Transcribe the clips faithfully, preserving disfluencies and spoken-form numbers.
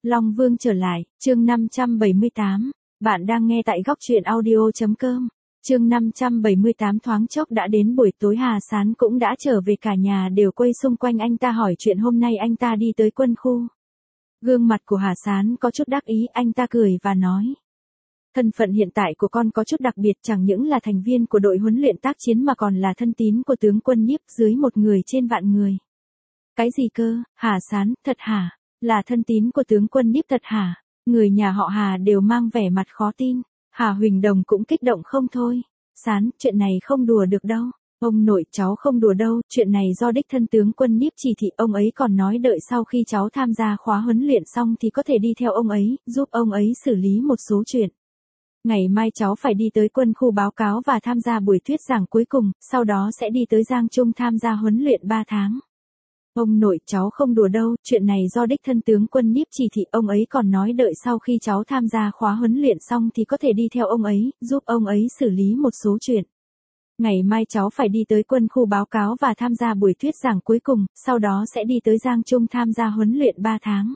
Long Vương trở lại, chương năm trăm bảy mươi tám. Bạn đang nghe tại góc truyện audio.com. Chương năm trăm bảy mươi tám. Thoáng chốc đã đến buổi tối, Hà Sán cũng đã trở về, cả nhà đều quây xung quanh anh ta hỏi chuyện hôm nay anh ta đi tới quân khu. Gương mặt của Hà Sán có chút đắc ý, anh ta cười và nói. Thân phận hiện tại của con có chút đặc biệt, chẳng những là thành viên của đội huấn luyện tác chiến mà còn là thân tín của tướng quân Nhiếp, dưới một người trên vạn người. Cái gì cơ, Hà Sán, thật hả? Là thân tín của tướng quân Nhiếp thật hả? Người nhà họ Hà đều mang vẻ mặt khó tin. Hà Huỳnh Đồng cũng kích động không thôi. Sán, chuyện này không đùa được đâu. Ông nội, cháu không đùa đâu, chuyện này do đích thân tướng quân Nhiếp chỉ thị, ông ấy còn nói đợi sau khi cháu tham gia khóa huấn luyện xong thì có thể đi theo ông ấy, giúp ông ấy xử lý một số chuyện. Ngày mai cháu phải đi tới quân khu báo cáo và tham gia buổi thuyết giảng cuối cùng, sau đó sẽ đi tới Giang Trung tham gia huấn luyện ba tháng. Ông nội, cháu không đùa đâu, chuyện này do đích thân tướng quân Nhiếp chỉ thị, ông ấy còn nói đợi sau khi cháu tham gia khóa huấn luyện xong thì có thể đi theo ông ấy, giúp ông ấy xử lý một số chuyện. Ngày mai cháu phải đi tới quân khu báo cáo và tham gia buổi thuyết giảng cuối cùng, sau đó sẽ đi tới Giang Trung tham gia huấn luyện ba tháng.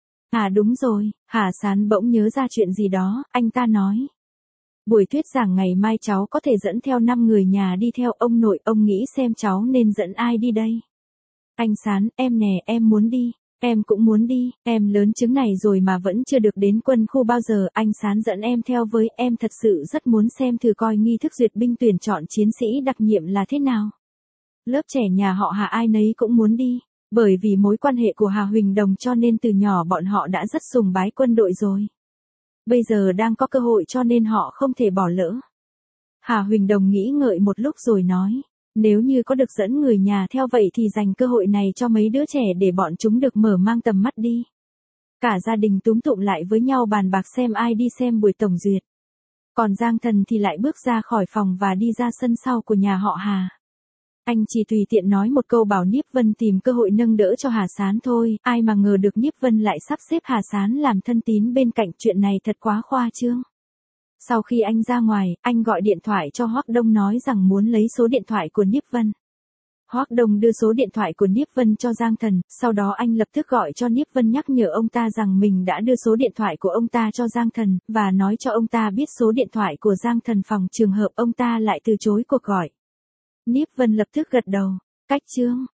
À đúng rồi, Hà Sán bỗng nhớ ra chuyện gì đó, anh ta nói. Buổi thuyết giảng ngày mai cháu có thể dẫn theo năm người nhà đi theo, ông nội, ông nghĩ xem cháu nên dẫn ai đi đây? Anh Sán, em nè, em muốn đi, em cũng muốn đi, em lớn chứng này rồi mà vẫn chưa được đến quân khu bao giờ, anh Sán dẫn em theo với, em thật sự rất muốn xem thử coi nghi thức duyệt binh tuyển chọn chiến sĩ đặc nhiệm là thế nào. Lớp trẻ nhà họ Hà ai nấy cũng muốn đi, bởi vì mối quan hệ của Hà Huỳnh Đồng cho nên từ nhỏ bọn họ đã rất sùng bái quân đội rồi. Bây giờ đang có cơ hội cho nên họ không thể bỏ lỡ. Hà Huỳnh Đồng nghĩ ngợi một lúc rồi nói. Nếu như có được dẫn người nhà theo vậy thì dành cơ hội này cho mấy đứa trẻ để bọn chúng được mở mang tầm mắt đi. Cả gia đình túm tụm lại với nhau bàn bạc xem ai đi xem buổi tổng duyệt. Còn Giang Thần thì lại bước ra khỏi phòng và đi ra sân sau của nhà họ Hà. Anh chỉ tùy tiện nói một câu bảo Nhiếp Vân tìm cơ hội nâng đỡ cho Hà Sán thôi, ai mà ngờ được Nhiếp Vân lại sắp xếp Hà Sán làm thân tín bên cạnh, chuyện này thật quá khoa trương. Sau khi anh ra ngoài, anh gọi điện thoại cho Hoắc Đông nói rằng muốn lấy số điện thoại của Nhiếp Vân. Hoắc Đông đưa số điện thoại của Nhiếp Vân cho Giang Thần, sau đó anh lập tức gọi cho Nhiếp Vân nhắc nhở ông ta rằng mình đã đưa số điện thoại của ông ta cho Giang Thần, và nói cho ông ta biết số điện thoại của Giang Thần phòng trường hợp ông ta lại từ chối cuộc gọi. Nhiếp Vân lập tức gật đầu, cách chương.